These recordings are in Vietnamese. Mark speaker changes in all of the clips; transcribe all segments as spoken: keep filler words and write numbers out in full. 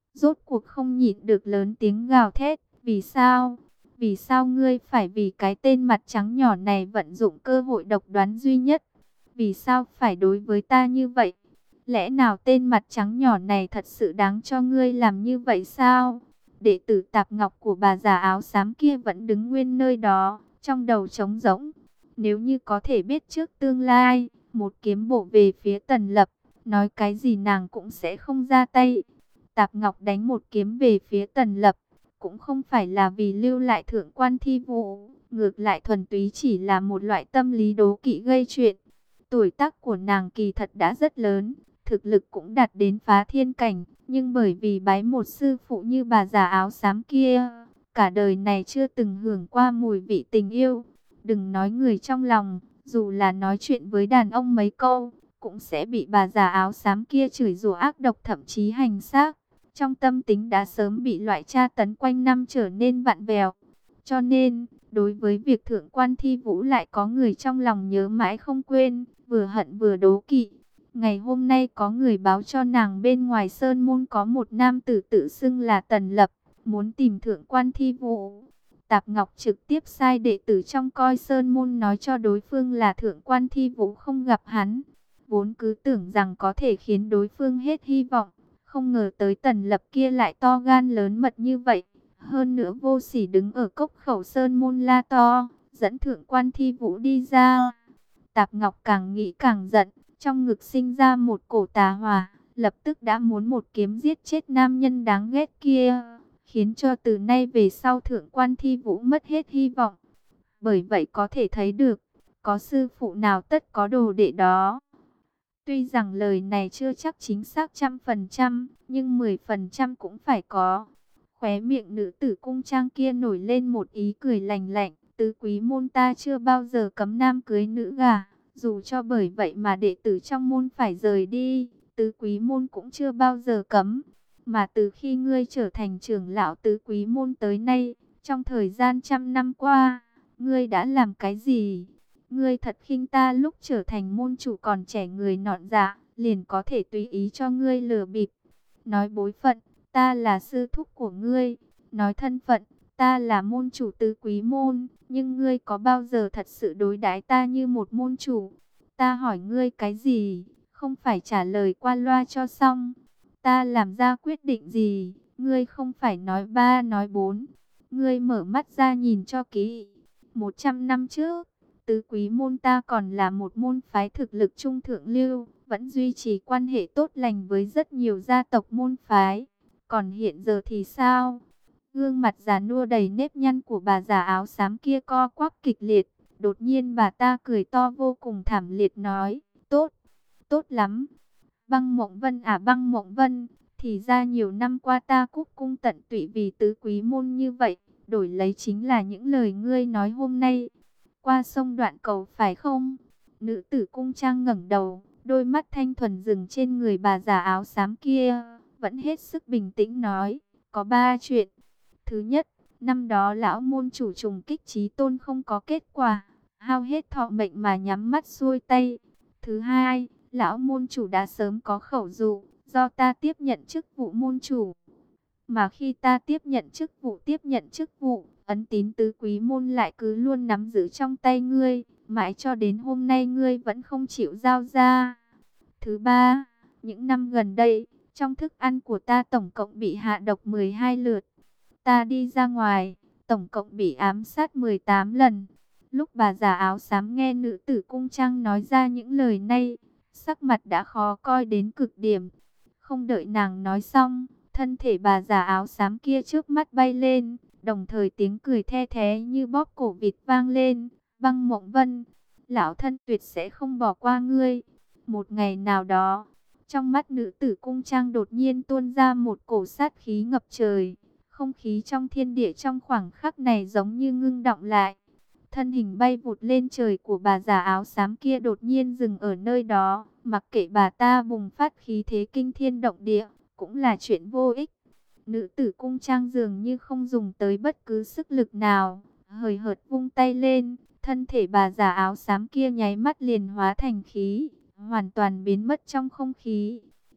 Speaker 1: rốt cuộc không nhịn được lớn tiếng gào thét, vì sao? Vì sao ngươi phải vì cái tên mặt trắng nhỏ này vận dụng cơ hội độc đoán duy nhất? Vì sao phải đối với ta như vậy? Lẽ nào tên mặt trắng nhỏ này thật sự đáng cho ngươi làm như vậy sao? Đệ tử Tạp Ngọc của bà già áo xám kia vẫn đứng nguyên nơi đó, trong đầu trống rỗng. Nếu như có thể biết trước tương lai, một kiếm bổ về phía Tần Lập, nói cái gì nàng cũng sẽ không ra tay. Tạp Ngọc đánh một kiếm về phía Tần Lập, cũng không phải là vì lưu lại thượng quan thi vũ, ngược lại thuần túy chỉ là một loại tâm lý đố kỵ gây chuyện. Tuổi tác của nàng kỳ thật đã rất lớn, thực lực cũng đạt đến phá thiên cảnh, nhưng bởi vì bái một sư phụ như bà già áo xám kia, cả đời này chưa từng hưởng qua mùi vị tình yêu. Đừng nói người trong lòng, dù là nói chuyện với đàn ông mấy câu, cũng sẽ bị bà già áo xám kia chửi rủa ác độc, thậm chí hành xác. Trong tâm tính đã sớm bị loại tra tấn quanh năm trở nên vặn vẹo. Cho nên, đối với việc thượng quan thi vũ lại có người trong lòng nhớ mãi không quên, vừa hận vừa đố kỵ. Ngày hôm nay có người báo cho nàng bên ngoài sơn môn có một nam tử tự xưng là Tần Lập, muốn tìm thượng quan thi vũ. Tạp Ngọc trực tiếp sai đệ tử trong coi sơn môn nói cho đối phương là thượng quan thi vũ không gặp hắn. Vốn cứ tưởng rằng có thể khiến đối phương hết hy vọng, không ngờ tới Tần Lập kia lại to gan lớn mật như vậy. Hơn nữa vô sỉ đứng ở cốc khẩu sơn môn la to, dẫn thượng quan thi vũ đi ra. Tạp Ngọc càng nghĩ càng giận, trong ngực sinh ra một cổ tà hỏa, lập tức đã muốn một kiếm giết chết nam nhân đáng ghét kia, khiến cho từ nay về sau thượng quan thi vũ mất hết hy vọng. Bởi vậy có thể thấy được, có sư phụ nào tất có đồ đệ đó. Tuy rằng lời này chưa chắc chính xác trăm phần trăm, nhưng mười phần trăm cũng phải có. Khóe miệng nữ tử cung trang kia nổi lên một ý cười lành lạnh. Tứ quý môn ta chưa bao giờ cấm nam cưới nữ gà. Dù cho bởi vậy mà đệ tử trong môn phải rời đi, tứ quý môn cũng chưa bao giờ cấm. Mà từ khi ngươi trở thành trưởng lão tứ quý môn tới nay, trong thời gian trăm năm qua, ngươi đã làm cái gì? Ngươi thật khinh ta lúc trở thành môn chủ còn trẻ người nọn dạ, liền có thể tùy ý cho ngươi lừa bịp. Nói bối phận, ta là sư thúc của ngươi. Nói thân phận, ta là môn chủ tứ quý môn. Nhưng ngươi có bao giờ thật sự đối đãi ta như một môn chủ? Ta hỏi ngươi cái gì? Không phải trả lời qua loa cho xong. Ta làm ra quyết định gì? Ngươi không phải nói ba nói bốn. Ngươi mở mắt ra nhìn cho kỹ. Một trăm năm trước, tứ quý môn ta còn là một môn phái thực lực trung thượng lưu, vẫn duy trì quan hệ tốt lành với rất nhiều gia tộc môn phái. Còn hiện giờ thì sao? Gương mặt già nua đầy nếp nhăn của bà già áo xám kia co quắp kịch liệt. Đột nhiên bà ta cười to vô cùng thảm liệt nói, tốt, tốt lắm. Băng Mộng Vân à Băng Mộng Vân, thì ra nhiều năm qua ta cúc cung tận tụy vì tứ quý môn như vậy, đổi lấy chính là những lời ngươi nói hôm nay. Qua sông Đoạn Cầu phải không? Nữ tử cung trang ngẩng đầu, đôi mắt thanh thuần dừng trên người bà già áo xám kia, vẫn hết sức bình tĩnh nói, có ba chuyện. Thứ nhất, năm đó lão môn chủ trùng kích chí tôn không có kết quả, hao hết thọ mệnh mà nhắm mắt xuôi tay. Thứ hai, lão môn chủ đã sớm có khẩu dụ, do ta tiếp nhận chức vụ môn chủ. Mà khi ta tiếp nhận chức vụ tiếp nhận chức vụ, ấn tín tứ quý môn lại cứ luôn nắm giữ trong tay ngươi, mãi cho đến hôm nay ngươi vẫn không chịu giao ra. Thứ ba, những năm gần đây, trong thức ăn của ta tổng cộng bị hạ độc mười hai lượt. Ta đi ra ngoài, tổng cộng bị ám sát mười tám lần. Lúc bà già áo xám nghe nữ tử cung trang nói ra những lời này, sắc mặt đã khó coi đến cực điểm. Không đợi nàng nói xong, thân thể bà già áo xám kia trước mắt bay lên, đồng thời tiếng cười the thé như bóp cổ vịt vang lên. Băng Mộng Vân, lão thân tuyệt sẽ không bỏ qua ngươi. Một ngày nào đó, trong mắt nữ tử cung trang đột nhiên tuôn ra một cổ sát khí ngập trời. Không khí trong thiên địa trong khoảng khắc này giống như ngưng đọng lại. Thân hình bay vụt lên trời của bà già áo xám kia đột nhiên dừng ở nơi đó. Mặc kệ bà ta bùng phát khí thế kinh thiên động địa, cũng là chuyện vô ích. Nữ tử cung trang dường như không dùng tới bất cứ sức lực nào, hời hợt vung tay lên, thân thể bà già áo xám kia nháy mắt liền hóa thành khí, hoàn toàn biến mất trong không khí.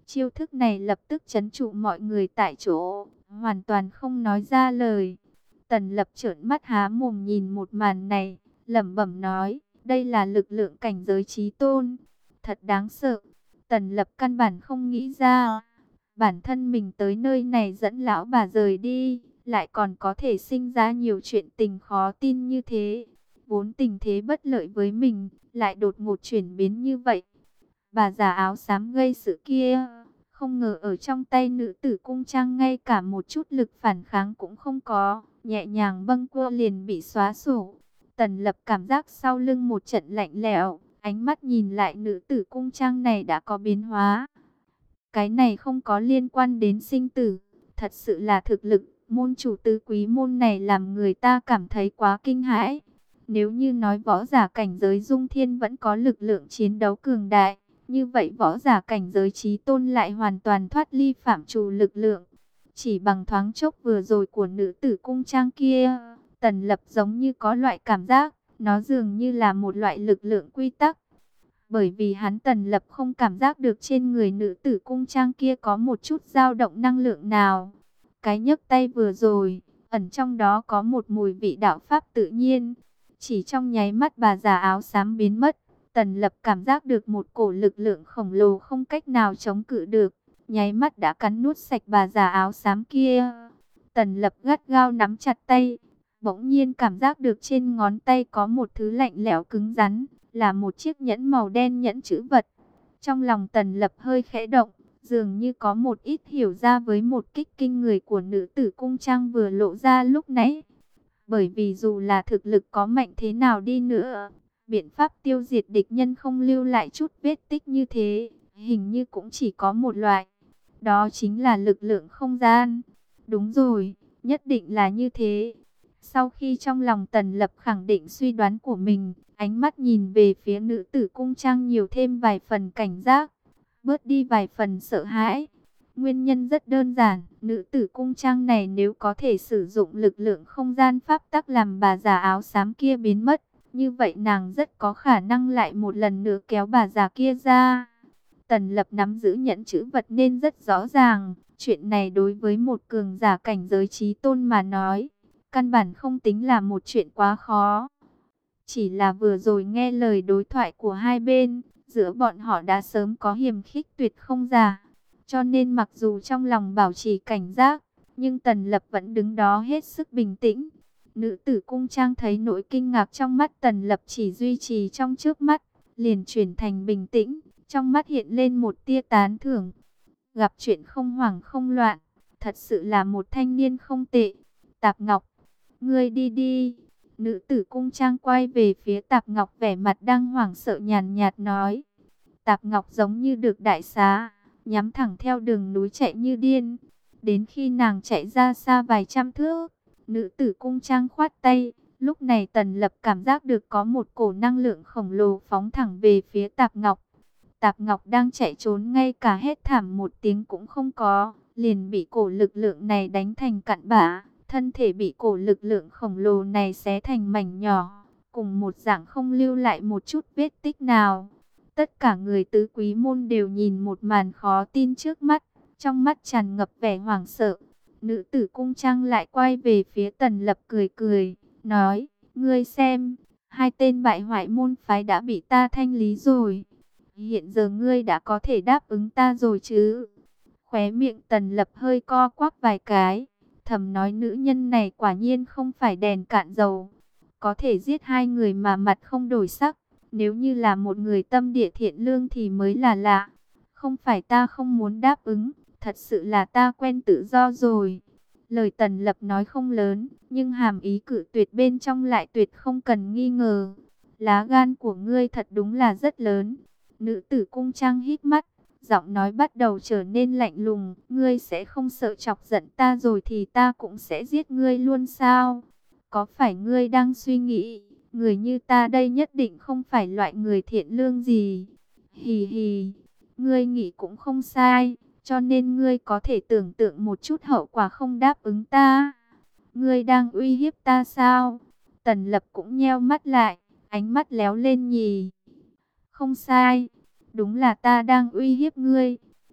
Speaker 1: Chiêu thức này lập tức trấn trụ mọi người tại chỗ, hoàn toàn không nói ra lời. Tần Lập trợn mắt há mồm nhìn một màn này, lẩm bẩm nói, đây là lực lượng cảnh giới chí tôn, thật đáng sợ. Tần Lập căn bản không nghĩ ra, bản thân mình tới nơi này dẫn lão bà rời đi, lại còn có thể sinh ra nhiều chuyện tình khó tin như thế. Vốn tình thế bất lợi với mình, lại đột ngột chuyển biến như vậy. Bà già áo xám gây sự kia, không ngờ ở trong tay nữ tử cung trang ngay cả một chút lực phản kháng cũng không có, nhẹ nhàng bâng quơ liền bị xóa sổ. Tần Lập cảm giác sau lưng một trận lạnh lẽo, ánh mắt nhìn lại nữ tử cung trang này đã có biến hóa. Cái này không có liên quan đến sinh tử, thật sự là thực lực, môn chủ tứ quý môn này làm người ta cảm thấy quá kinh hãi. Nếu như nói võ giả cảnh giới dung thiên vẫn có lực lượng chiến đấu cường đại, như vậy võ giả cảnh giới chí tôn lại hoàn toàn thoát ly phạm trù lực lượng. Chỉ bằng thoáng chốc vừa rồi của nữ tử cung trang kia, Tần Lập giống như có loại cảm giác, nó dường như là một loại lực lượng quy tắc. Bởi vì hắn Tần Lập không cảm giác được trên người nữ tử cung trang kia có một chút dao động năng lượng nào. Cái nhấc tay vừa rồi, ẩn trong đó có một mùi vị đạo pháp tự nhiên. Chỉ trong nháy mắt bà già áo xám biến mất, Tần Lập cảm giác được một cổ lực lượng khổng lồ không cách nào chống cự được, nháy mắt đã cắn nuốt sạch bà già áo xám kia. Tần Lập gắt gao nắm chặt tay, bỗng nhiên cảm giác được trên ngón tay có một thứ lạnh lẽo cứng rắn, là một chiếc nhẫn màu đen, nhẫn chữ vật. Trong lòng Tần Lập hơi khẽ động, dường như có một ít hiểu ra với một kích kinh người của nữ tử cung trang vừa lộ ra lúc nãy. Bởi vì dù là thực lực có mạnh thế nào đi nữa, biện pháp tiêu diệt địch nhân không lưu lại chút vết tích như thế, hình như cũng chỉ có một loại. Đó chính là lực lượng không gian. Đúng rồi, nhất định là như thế. Sau khi trong lòng Tần Lập khẳng định suy đoán của mình, ánh mắt nhìn về phía nữ tử cung trang nhiều thêm vài phần cảnh giác, bớt đi vài phần sợ hãi. Nguyên nhân rất đơn giản, nữ tử cung trang này nếu có thể sử dụng lực lượng không gian pháp tắc làm bà già áo xám kia biến mất, như vậy nàng rất có khả năng lại một lần nữa kéo bà già kia ra. Tần Lập nắm giữ nhẫn chữ vật nên rất rõ ràng, chuyện này đối với một cường giả cảnh giới chí tôn mà nói, căn bản không tính là một chuyện quá khó. Chỉ là vừa rồi nghe lời đối thoại của hai bên, giữa bọn họ đã sớm có hiềm khích tuyệt không giả. Cho nên mặc dù trong lòng bảo trì cảnh giác, nhưng Tần Lập vẫn đứng đó hết sức bình tĩnh. Nữ tử cung trang thấy nỗi kinh ngạc trong mắt Tần Lập chỉ duy trì trong trước mắt, liền chuyển thành bình tĩnh, trong mắt hiện lên một tia tán thưởng. Gặp chuyện không hoảng không loạn, thật sự là một thanh niên không tệ. Tạp Ngọc, ngươi đi đi. Nữ tử cung trang quay về phía Tạp Ngọc, vẻ mặt đang hoảng sợ nhàn nhạt nói. Tạp Ngọc giống như được đại xá, nhắm thẳng theo đường núi chạy như điên. Đến khi nàng chạy ra xa vài trăm thước, nữ tử cung trang khoát tay. Lúc này Tần Lập cảm giác được có một cổ năng lượng khổng lồ phóng thẳng về phía Tạp Ngọc. Tạp Ngọc đang chạy trốn ngay cả hét thảm một tiếng cũng không có, liền bị cổ lực lượng này đánh thành cặn bã. Thân thể bị cổ lực lượng khổng lồ này xé thành mảnh nhỏ, cùng một dạng không lưu lại một chút vết tích nào. Tất cả người tứ quý môn đều nhìn một màn khó tin trước mắt, trong mắt tràn ngập vẻ hoảng sợ. Nữ tử cung trang lại quay về phía Tần Lập cười cười, nói, ngươi xem, hai tên bại hoại môn phái đã bị ta thanh lý rồi. Hiện giờ ngươi đã có thể đáp ứng ta rồi chứ? Khóe miệng Tần Lập hơi co quắp vài cái, thầm nói nữ nhân này quả nhiên không phải đèn cạn dầu. Có thể giết hai người mà mặt không đổi sắc, nếu như là một người tâm địa thiện lương thì mới là lạ. Không phải ta không muốn đáp ứng, thật sự là ta quen tự do rồi. Lời Tần Lập nói không lớn, nhưng hàm ý cự tuyệt bên trong lại tuyệt không cần nghi ngờ. Lá gan của ngươi thật đúng là rất lớn. Nữ tử cung trang hít mắt, giọng nói bắt đầu trở nên lạnh lùng. Ngươi sẽ không sợ chọc giận ta rồi thì ta cũng sẽ giết ngươi luôn sao? Có phải ngươi đang suy nghĩ, người như ta đây nhất định không phải loại người thiện lương gì? Hì hì, ngươi nghĩ cũng không sai, cho nên ngươi có thể tưởng tượng một chút hậu quả không đáp ứng ta. Ngươi đang uy hiếp ta sao? Tần Lập cũng nheo mắt lại, ánh mắt léo lên nhì. Không sai, đúng là ta đang uy hiếp ngươi.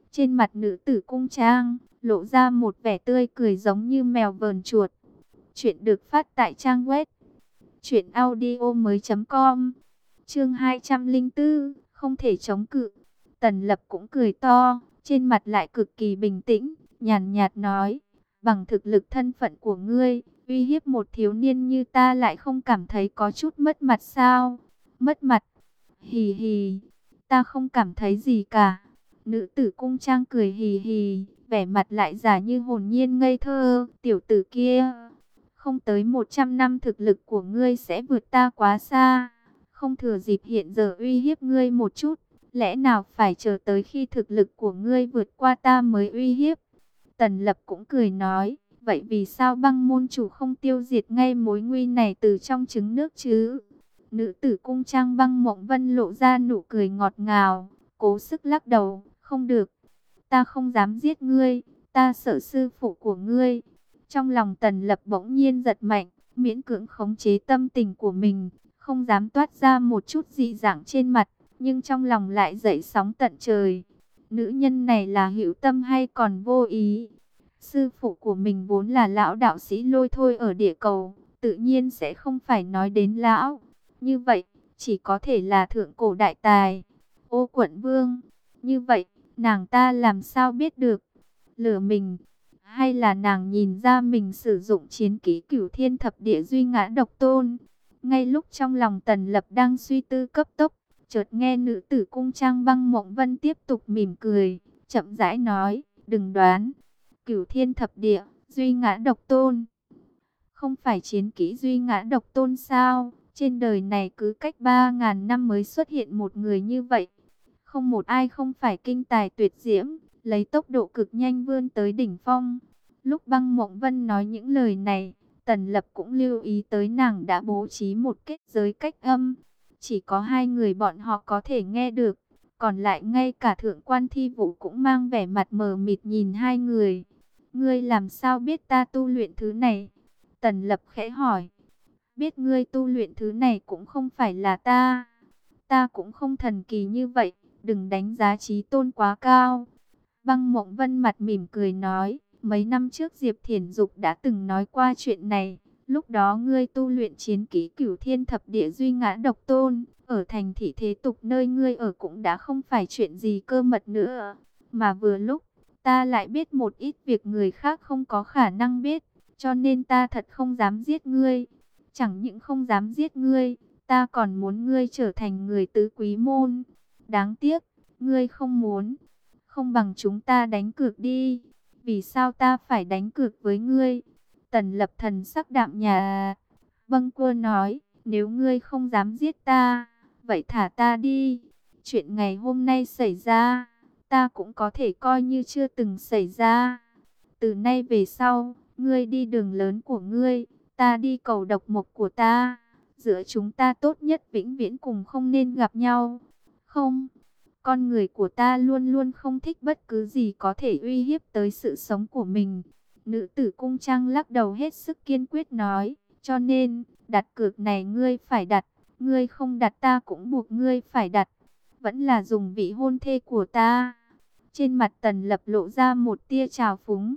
Speaker 1: Trên mặt nữ tử cung trang, lộ ra một vẻ tươi cười giống như mèo vờn chuột. Chuyện được phát tại trang web truyện audio mới chấm com. Chương hai trăm lẻ bốn, không thể chống cự. Tần Lập cũng cười to, trên mặt lại cực kỳ bình tĩnh, nhàn nhạt nói, bằng thực lực thân phận của ngươi, uy hiếp một thiếu niên như ta lại không cảm thấy có chút mất mặt sao? Mất mặt? Hì hì, ta không cảm thấy gì cả. Nữ tử cung trang cười hì hì, vẻ mặt lại giả như hồn nhiên ngây thơ. Tiểu tử kia, không tới một trăm năm thực lực của ngươi sẽ vượt ta quá xa. Không thừa dịp hiện giờ uy hiếp ngươi một chút, lẽ nào phải chờ tới khi thực lực của ngươi vượt qua ta mới uy hiếp? Tần Lập cũng cười nói, vậy vì sao Băng môn chủ không tiêu diệt ngay mối nguy này từ trong trứng nước chứ? Nữ tử cung trang Băng Mộng Vân lộ ra nụ cười ngọt ngào, cố sức lắc đầu, không được, ta không dám giết ngươi, ta sợ sư phụ của ngươi. Trong lòng Tần Lập bỗng nhiên giật mạnh, miễn cưỡng khống chế tâm tình của mình, không dám toát ra một chút dị dạng trên mặt, nhưng trong lòng lại dậy sóng tận trời. Nữ nhân này là hữu tâm hay còn vô ý? Sư phụ của mình vốn là lão đạo sĩ lôi thôi ở địa cầu, tự nhiên sẽ không phải nói đến lão. Như vậy, chỉ có thể là thượng cổ đại tài, Ô Quận Vương. Như vậy, nàng ta làm sao biết được? Lừa mình? Hay là nàng nhìn ra mình sử dụng chiến kỹ Cửu Thiên Thập Địa Duy Ngã Độc Tôn? Ngay lúc trong lòng Tần Lập đang suy tư cấp tốc, chợt nghe nữ tử cung trang Băng Mộng Vân tiếp tục mỉm cười, chậm rãi nói, đừng đoán. Cửu Thiên Thập Địa Duy Ngã Độc Tôn, không phải chiến kỹ Duy Ngã Độc Tôn sao? Trên đời này cứ cách ba ngàn năm mới xuất hiện một người như vậy. Không một ai không phải kinh tài tuyệt diễm, lấy tốc độ cực nhanh vươn tới đỉnh phong. Lúc Băng Mộng Vân nói những lời này, Tần Lập cũng lưu ý tới nàng đã bố trí một kết giới cách âm. Chỉ có hai người bọn họ có thể nghe được, còn lại ngay cả Thượng quan Thi Vũ cũng mang vẻ mặt mờ mịt nhìn hai người. Ngươi làm sao biết ta tu luyện thứ này? Tần Lập khẽ hỏi. Biết ngươi tu luyện thứ này cũng không phải là ta. Ta cũng không thần kỳ như vậy, đừng đánh giá chí tôn quá cao. Băng Mộng Vân mặt mỉm cười nói, mấy năm trước Diệp Thiển Dục đã từng nói qua chuyện này. Lúc đó ngươi tu luyện chiến kỹ Cửu Thiên Thập Địa Duy Ngã Độc Tôn, ở thành thị thế tục nơi ngươi ở cũng đã không phải chuyện gì cơ mật nữa. Mà vừa lúc, ta lại biết một ít việc người khác không có khả năng biết, cho nên ta thật không dám giết ngươi. Chẳng những không dám giết ngươi, ta còn muốn ngươi trở thành người tứ quý môn. Đáng tiếc, ngươi không muốn. Không bằng chúng ta đánh cược đi. Vì sao ta phải đánh cược với ngươi? Tần Lập thần sắc đạm nhã. Bâng Quơ nói, nếu ngươi không dám giết ta, vậy thả ta đi. Chuyện ngày hôm nay xảy ra, ta cũng có thể coi như chưa từng xảy ra. Từ nay về sau, ngươi đi đường lớn của ngươi, ta đi cầu độc mộc của ta. Giữa chúng ta tốt nhất vĩnh viễn cùng không nên gặp nhau. Không, con người của ta luôn luôn không thích bất cứ gì có thể uy hiếp tới sự sống của mình. Nữ tử cung trang lắc đầu hết sức kiên quyết nói, cho nên, đặt cược này ngươi phải đặt, ngươi không đặt ta cũng buộc ngươi phải đặt. Vẫn là dùng vị hôn thê của ta. Trên mặt Tần Lập lộ ra một tia trào phúng.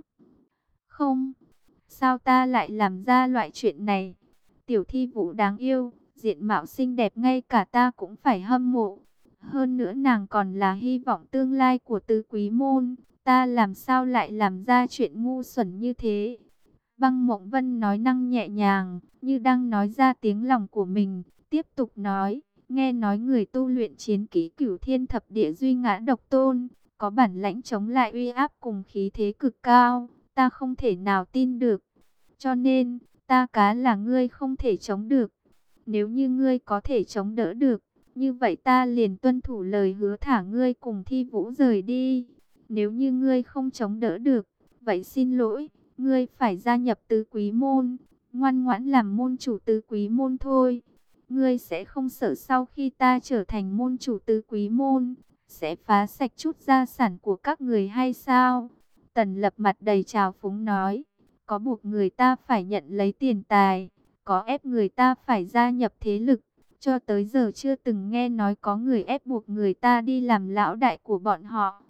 Speaker 1: Không, sao ta lại làm ra loại chuyện này? Tiểu Thi Vũ đáng yêu, diện mạo xinh đẹp ngay cả ta cũng phải hâm mộ. Hơn nữa nàng còn là hy vọng tương lai của tứ quý môn. Ta làm sao lại làm ra chuyện ngu xuẩn như thế? Băng Mộng Vân nói năng nhẹ nhàng, như đang nói ra tiếng lòng của mình. Tiếp tục nói, nghe nói người tu luyện chiến kỹ Cửu Thiên Thập Địa Duy Ngã Độc Tôn, có bản lãnh chống lại uy áp cùng khí thế cực cao. Ta không thể nào tin được. Cho nên, ta cá là ngươi không thể chống được. Nếu như ngươi có thể chống đỡ được, như vậy ta liền tuân thủ lời hứa thả ngươi cùng Thi Vũ rời đi. Nếu như ngươi không chống đỡ được, vậy xin lỗi, ngươi phải gia nhập tứ quý môn, ngoan ngoãn làm môn chủ tứ quý môn thôi. Ngươi sẽ không sợ sau khi ta trở thành môn chủ tứ quý môn, sẽ phá sạch chút gia sản của các người hay sao? Tần Lập mặt đầy trào phúng nói, có buộc người ta phải nhận lấy tiền tài, có ép người ta phải gia nhập thế lực. Cho tới giờ chưa từng nghe nói có người ép buộc người ta đi làm lão đại của bọn họ.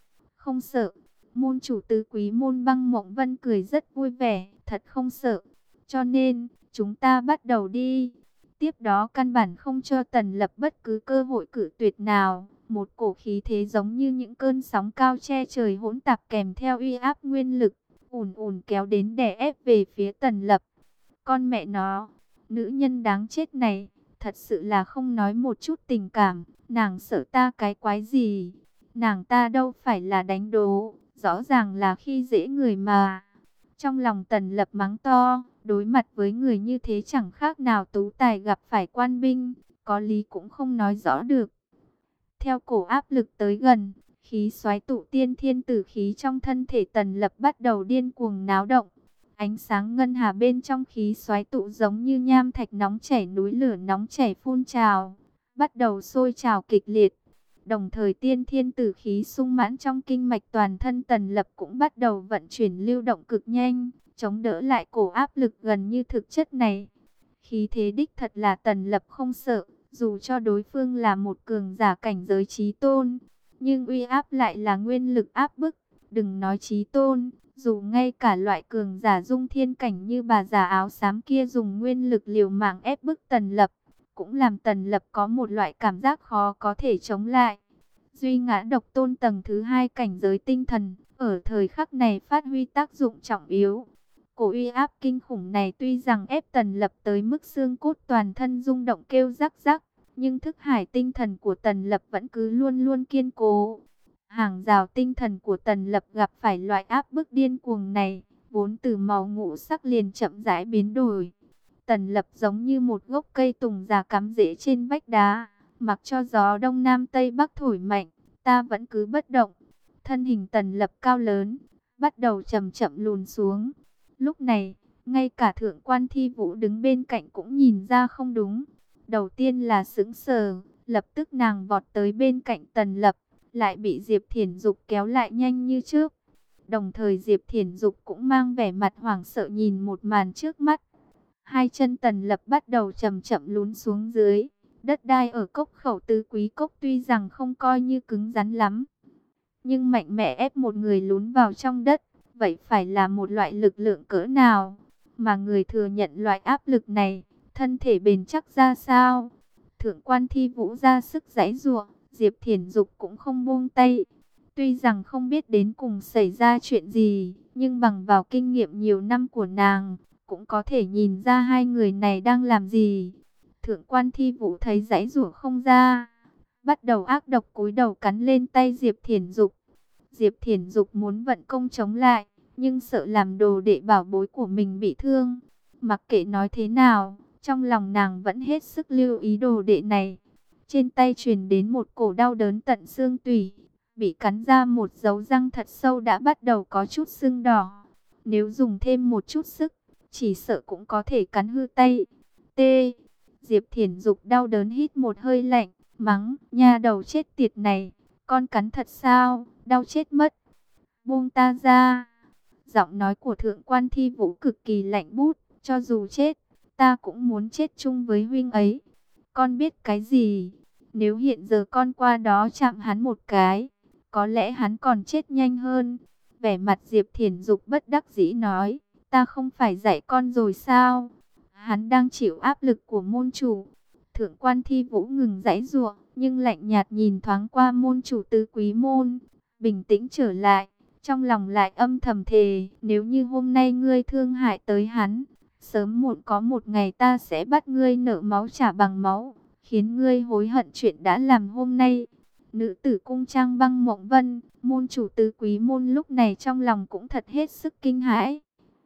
Speaker 1: Không sợ. Môn chủ tứ quý môn Băng Mộng Vân cười rất vui vẻ, thật không sợ. Cho nên, chúng ta bắt đầu đi. Tiếp đó căn bản không cho Tần Lập bất cứ cơ hội cự tuyệt nào. Một cổ khí thế giống như những cơn sóng cao che trời hỗn tạp kèm theo uy áp nguyên lực, ùn ùn kéo đến đè ép về phía Tần Lập. Con mẹ nó, nữ nhân đáng chết này, thật sự là không nói một chút tình cảm. Nàng sợ ta cái quái gì? Nàng ta đâu phải là đánh đố, rõ ràng là khi dễ người mà. Trong lòng Tần Lập mắng to, đối mặt với người như thế chẳng khác nào tú tài gặp phải quan binh, có lý cũng không nói rõ được. Theo cổ áp lực tới gần, khí xoáy tụ tiên thiên tử khí trong thân thể Tần Lập bắt đầu điên cuồng náo động. Ánh sáng ngân hà bên trong khí xoáy tụ giống như nham thạch nóng chảy, núi lửa nóng chảy phun trào, bắt đầu sôi trào kịch liệt. Đồng thời tiên thiên tử khí sung mãn trong kinh mạch toàn thân Tần Lập cũng bắt đầu vận chuyển lưu động cực nhanh, chống đỡ lại cổ áp lực gần như thực chất này. Khí thế đích thật là Tần Lập không sợ, dù cho đối phương là một cường giả cảnh giới chí tôn, nhưng uy áp lại là nguyên lực áp bức. Đừng nói chí tôn, dù ngay cả loại cường giả dung thiên cảnh như bà già áo xám kia dùng nguyên lực liều mạng ép bức Tần Lập, cũng làm Tần Lập có một loại cảm giác khó có thể chống lại. Duy ngã độc tôn tầng thứ hai cảnh giới tinh thần, ở thời khắc này phát huy tác dụng trọng yếu. Cổ uy áp kinh khủng này tuy rằng ép Tần Lập tới mức xương cốt toàn thân rung động kêu rắc rắc, nhưng thức hải tinh thần của Tần Lập vẫn cứ luôn luôn kiên cố. Hàng rào tinh thần của Tần Lập gặp phải loại áp bức điên cuồng này, vốn từ màu ngũ sắc liền chậm rãi biến đổi. Tần Lập giống như một gốc cây tùng già cắm rễ trên vách đá, mặc cho gió đông nam tây bắc thổi mạnh, ta vẫn cứ bất động. Thân hình Tần Lập cao lớn, bắt đầu chậm chậm lùn xuống. Lúc này, ngay cả Thượng quan Thi Vũ đứng bên cạnh cũng nhìn ra không đúng. Đầu tiên là sững sờ, lập tức nàng vọt tới bên cạnh Tần Lập, lại bị Diệp Thiển Dục kéo lại nhanh như trước. Đồng thời Diệp Thiển Dục cũng mang vẻ mặt hoảng sợ nhìn một màn trước mắt. Hai chân Tần Lập bắt đầu chậm chậm lún xuống dưới. Đất đai ở cốc khẩu tứ quý cốc tuy rằng không coi như cứng rắn lắm, nhưng mạnh mẽ ép một người lún vào trong đất, vậy phải là một loại lực lượng cỡ nào? Mà người thừa nhận loại áp lực này, thân thể bền chắc ra sao? Thượng quan Thi Vũ ra sức giãy giụa, Diệp Thiển Dục cũng không buông tay. Tuy rằng không biết đến cùng xảy ra chuyện gì, nhưng bằng vào kinh nghiệm nhiều năm của nàng, cũng có thể nhìn ra hai người này đang làm gì. Thượng quan Thi Vũ thấy giãy giụa không ra, bắt đầu ác độc cúi đầu cắn lên tay Diệp Thiển Dục. Diệp Thiển Dục muốn vận công chống lại, nhưng sợ làm đồ đệ bảo bối của mình bị thương. Mặc kệ nói thế nào, trong lòng nàng vẫn hết sức lưu ý đồ đệ này. Trên tay truyền đến một cổ đau đớn tận xương tủy, bị cắn ra một dấu răng thật sâu đã bắt đầu có chút sưng đỏ. Nếu dùng thêm một chút sức, chỉ sợ cũng có thể cắn hư tay. T. Diệp Thiển Dục đau đớn hít một hơi lạnh, mắng, nha đầu chết tiệt này, con cắn thật sao, đau chết mất. Buông ta ra. Giọng nói của Thượng quan Thi Vũ cực kỳ lạnh bút, cho dù chết, ta cũng muốn chết chung với huynh ấy. Con biết cái gì? Nếu hiện giờ con qua đó chạm hắn một cái, có lẽ hắn còn chết nhanh hơn. Vẻ mặt Diệp Thiển Dục bất đắc dĩ nói, ta không phải dạy con rồi sao? Hắn đang chịu áp lực của môn chủ. Thượng quan Thi Vũ ngừng giãy giụa, nhưng lạnh nhạt nhìn thoáng qua môn chủ tứ quý môn, bình tĩnh trở lại, trong lòng lại âm thầm thề, nếu như hôm nay ngươi thương hại tới hắn, sớm muộn có một ngày ta sẽ bắt ngươi nợ máu trả bằng máu, khiến ngươi hối hận chuyện đã làm hôm nay. Nữ tử cung trang Băng Mộng Vân, môn chủ tứ quý môn lúc này trong lòng cũng thật hết sức kinh hãi.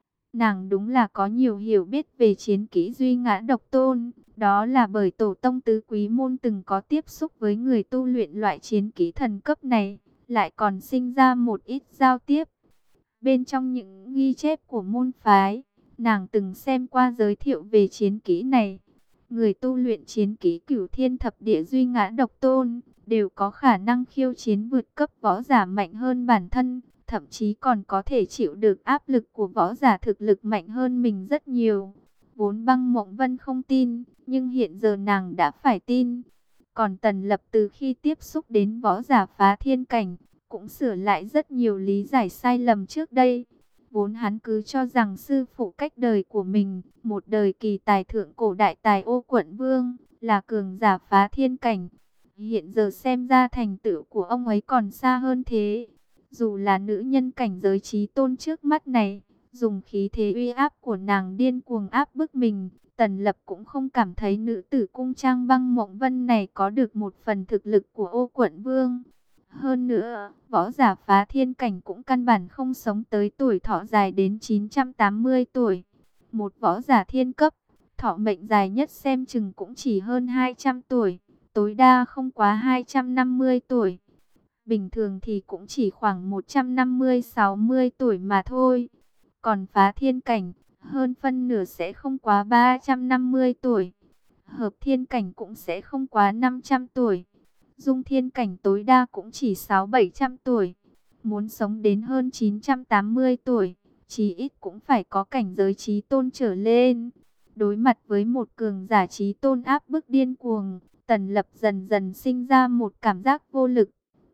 Speaker 1: Nàng đúng là có nhiều hiểu biết về chiến kỹ duy ngã độc tôn, đó là bởi tổ tông tứ quý môn từng có tiếp xúc với người tu luyện loại chiến kỹ thần cấp này, lại còn sinh ra một ít giao tiếp. Bên trong những ghi chép của môn phái, nàng từng xem qua giới thiệu về chiến kỹ này. Người tu luyện chiến kỹ Cửu Thiên Thập Địa duy ngã độc tôn đều có khả năng khiêu chiến vượt cấp võ giả mạnh hơn bản thân, thậm chí còn có thể chịu được áp lực của võ giả thực lực mạnh hơn mình rất nhiều. Vốn Băng Mộng Vân không tin, nhưng hiện giờ nàng đã phải tin. Còn Tần Lập từ khi tiếp xúc đến võ giả phá thiên cảnh, cũng sửa lại rất nhiều lý giải sai lầm trước đây. Vốn hắn cứ cho rằng sư phụ cách đời của mình, một đời kỳ tài thượng cổ đại tài Ô Quận Vương, là cường giả phá thiên cảnh. Hiện giờ xem ra thành tựu của ông ấy còn xa hơn thế. Dù là nữ nhân cảnh giới chí tôn trước mắt này, dùng khí thế uy áp của nàng điên cuồng áp bức mình, Tần Lập cũng không cảm thấy nữ tử cung trang Băng Mộng Vân này có được một phần thực lực của Ô Quận Vương. Hơn nữa, võ giả phá thiên cảnh cũng căn bản không sống tới tuổi thọ dài đến chín trăm tám mươi tuổi. Một võ giả thiên cấp, thọ mệnh dài nhất xem chừng cũng chỉ hơn hai trăm tuổi, tối đa không quá hai trăm năm mươi tuổi. Bình thường thì cũng chỉ khoảng một trăm năm mươi sáu mươi tuổi mà thôi. Còn phá thiên cảnh, hơn phân nửa sẽ không quá ba trăm năm mươi tuổi. Hợp thiên cảnh cũng sẽ không quá năm trăm tuổi. Dung thiên cảnh tối đa cũng chỉ sáu bảy trăm tuổi. Muốn sống đến hơn chín trăm tám mươi tuổi, chí ít cũng phải có cảnh giới chí tôn trở lên. Đối mặt với một cường giả chí tôn áp bức điên cuồng, Tần Lập dần dần sinh ra một cảm giác vô lực.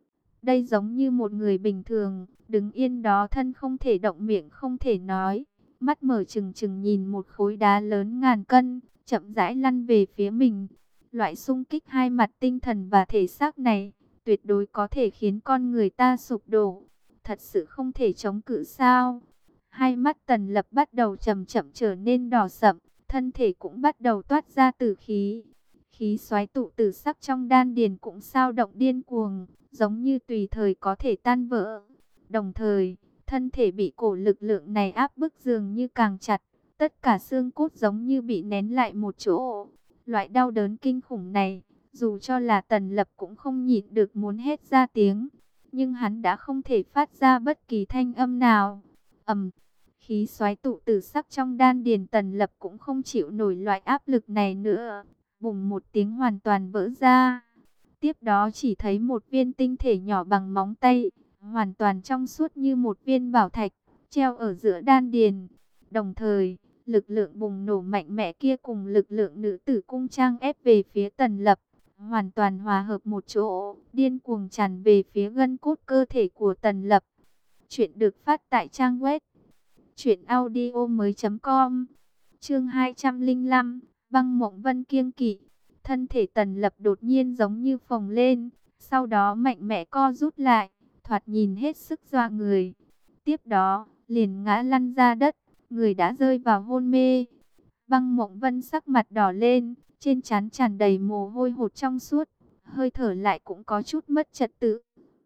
Speaker 1: Đây giống như một người bình thường, đứng yên đó thân không thể động miệng không thể nói. Mắt mở trừng trừng nhìn một khối đá lớn ngàn cân, chậm rãi lăn về phía mình. Loại xung kích hai mặt tinh thần và thể xác này, tuyệt đối có thể khiến con người ta sụp đổ. Thật sự không thể chống cự sao? Hai mắt Tần Lập bắt đầu chậm chậm trở nên đỏ sậm, thân thể cũng bắt đầu toát ra tử khí. Khí xoáy tụ tử sắc trong đan điền cũng sao động điên cuồng, giống như tùy thời có thể tan vỡ. Đồng thời, thân thể bị cổ lực lượng này áp bức dường như càng chặt, tất cả xương cốt giống như bị nén lại một chỗ. Loại đau đớn kinh khủng này, dù cho là Tần Lập cũng không nhịn được muốn hét ra tiếng, nhưng hắn đã không thể phát ra bất kỳ thanh âm nào. Ầm, khí xoáy tụ tử sắc trong đan điền Tần Lập cũng không chịu nổi loại áp lực này nữa, bùng một tiếng hoàn toàn vỡ ra. Tiếp đó chỉ thấy một viên tinh thể nhỏ bằng móng tay, hoàn toàn trong suốt như một viên bảo thạch, treo ở giữa đan điền. Đồng thời, lực lượng bùng nổ mạnh mẽ kia cùng lực lượng nữ tử cung trang ép về phía Tần Lập, hoàn toàn hòa hợp một chỗ, điên cuồng tràn về phía gân cốt cơ thể của Tần Lập. Chuyện được phát tại trang web truyện audio mới.com. Chương hai trăm lẻ lăm, Băng Mộng Vân kiêng kỵ. Thân thể Tần Lập đột nhiên giống như phồng lên, sau đó mạnh mẽ co rút lại, thoạt nhìn hết sức dọa người. Tiếp đó, liền ngã lăn ra đất, người đã rơi vào hôn mê. Băng Mộng Vân sắc mặt đỏ lên, trên trán tràn đầy mồ hôi hột trong suốt, hơi thở lại cũng có chút mất trật tự.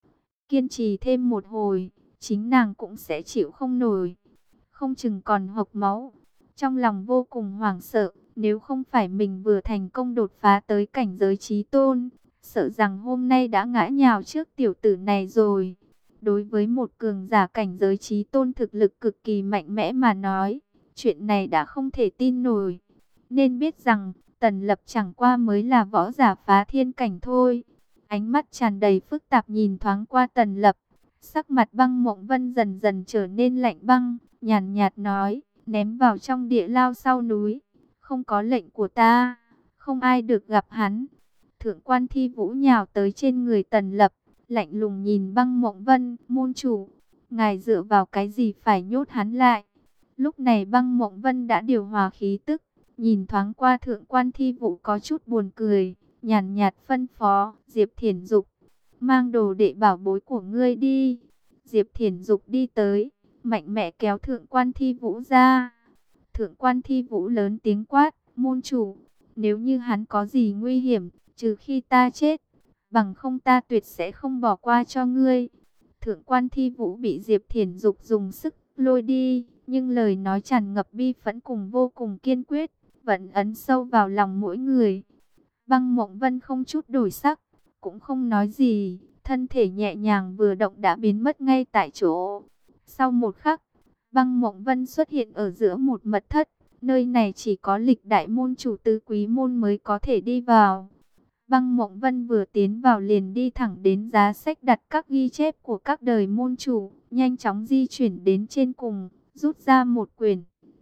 Speaker 1: Kiên trì thêm một hồi, chính nàng cũng sẽ chịu không nổi, không chừng còn hộc máu. Trong lòng vô cùng hoảng sợ, nếu không phải mình vừa thành công đột phá tới cảnh giới chí tôn, sợ rằng hôm nay đã ngã nhào trước tiểu tử này rồi. Đối với một cường giả cảnh giới chí tôn thực lực cực kỳ mạnh mẽ mà nói, chuyện này đã không thể tin nổi. Nên biết rằng, Tần Lập chẳng qua mới là võ giả phá thiên cảnh thôi. Ánh mắt tràn đầy phức tạp nhìn thoáng qua Tần Lập, sắc mặt Băng Mộng Vân dần dần trở nên lạnh băng, nhàn nhạt nói, ném vào trong địa lao sau núi. Không có lệnh của ta, không ai được gặp hắn. Thượng quan Thi Vũ nhào tới trên người Tần Lập, lạnh lùng nhìn Băng Mộng Vân, môn chủ, ngài dựa vào cái gì phải nhốt hắn lại? Lúc này Băng Mộng Vân đã điều hòa khí tức, nhìn thoáng qua Thượng quan Thi Vũ có chút buồn cười, nhàn nhạt phân phó, Diệp Thiển Dục, mang đồ đệ bảo bối của ngươi đi. Diệp Thiển Dục đi tới, mạnh mẽ kéo Thượng quan Thi Vũ ra. Thượng quan Thi Vũ lớn tiếng quát, môn chủ, nếu như hắn có gì nguy hiểm, trừ khi ta chết, bằng không ta tuyệt sẽ không bỏ qua cho ngươi. Thượng quan Thi Vũ bị Diệp Thiển Dục dùng sức lôi đi, nhưng lời nói tràn ngập bi phẫn cùng vô cùng kiên quyết, vẫn ấn sâu vào lòng mỗi người. Băng Mộng Vân không chút đổi sắc, cũng không nói gì, thân thể nhẹ nhàng vừa động đã biến mất ngay tại chỗ. Sau một khắc, Băng Mộng Vân xuất hiện ở giữa một mật thất, nơi này chỉ có lịch đại môn chủ tứ quý môn mới có thể đi vào. Băng Mộng Vân vừa tiến vào liền đi thẳng đến giá sách đặt các ghi chép của các đời môn chủ, nhanh chóng di chuyển đến trên cùng, rút ra một quyển.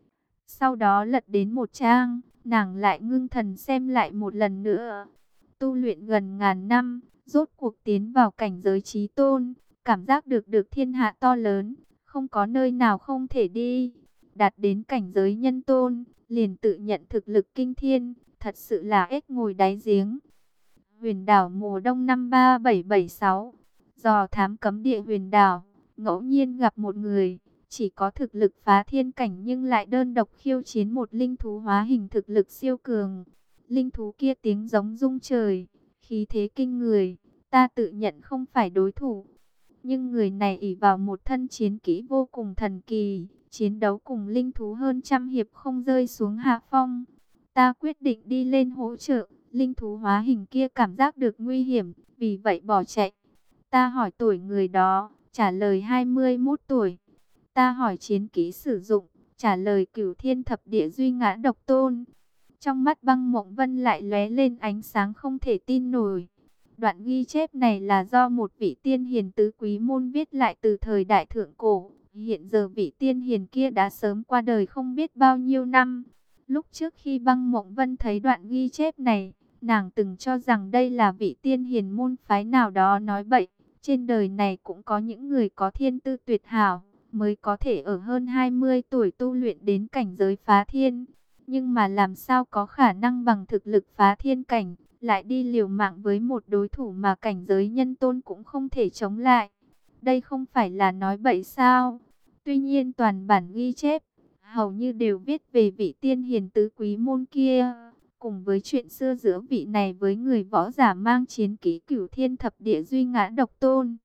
Speaker 1: Sau đó lật đến một trang, nàng lại ngưng thần xem lại một lần nữa. Tu luyện gần ngàn năm, rốt cuộc tiến vào cảnh giới chí tôn, cảm giác được được thiên hạ to lớn, không có nơi nào không thể đi. Đạt đến cảnh giới nhân tôn, liền tự nhận thực lực kinh thiên, thật sự là ếch ngồi đáy giếng. Huyền đảo mùa đông năm ba bảy bảy sáu, dò thám cấm địa huyền đảo, ngẫu nhiên gặp một người, chỉ có thực lực phá thiên cảnh nhưng lại đơn độc khiêu chiến một linh thú hóa hình thực lực siêu cường. Linh thú kia tiếng giống rung trời, khí thế kinh người, ta tự nhận không phải đối thủ. Nhưng người này ỷ vào một thân chiến kỹ vô cùng thần kỳ, chiến đấu cùng linh thú hơn trăm hiệp không rơi xuống hạ phong. Ta quyết định đi lên hỗ trợ, linh thú hóa hình kia cảm giác được nguy hiểm, vì vậy bỏ chạy. Ta hỏi tuổi người đó, trả lời hai mươi mốt tuổi. Ta hỏi chiến kỹ sử dụng, trả lời Cửu Thiên Thập Địa Duy Ngã Độc Tôn. Trong mắt Băng Mộng Vân lại lóe lên ánh sáng không thể tin nổi. Đoạn ghi chép này là do một vị tiên hiền tứ quý môn viết lại từ thời đại thượng cổ. Hiện giờ vị tiên hiền kia đã sớm qua đời không biết bao nhiêu năm. Lúc trước khi Băng Mộng Vân thấy đoạn ghi chép này, nàng từng cho rằng đây là vị tiên hiền môn phái nào đó nói bậy. Trên đời này cũng có những người có thiên tư tuyệt hảo, mới có thể ở hơn hai mươi tuổi tu luyện đến cảnh giới phá thiên. Nhưng mà làm sao có khả năng bằng thực lực phá thiên cảnh, lại đi liều mạng với một đối thủ mà cảnh giới nhân tôn cũng không thể chống lại. Đây không phải là nói bậy sao? Tuy nhiên toàn bản ghi chép, hầu như đều viết về vị tiên hiền tứ quý môn kia, cùng với chuyện xưa giữa vị này với người võ giả mang chiến kỹ Cửu Thiên Thập Địa Duy Ngã Độc Tôn.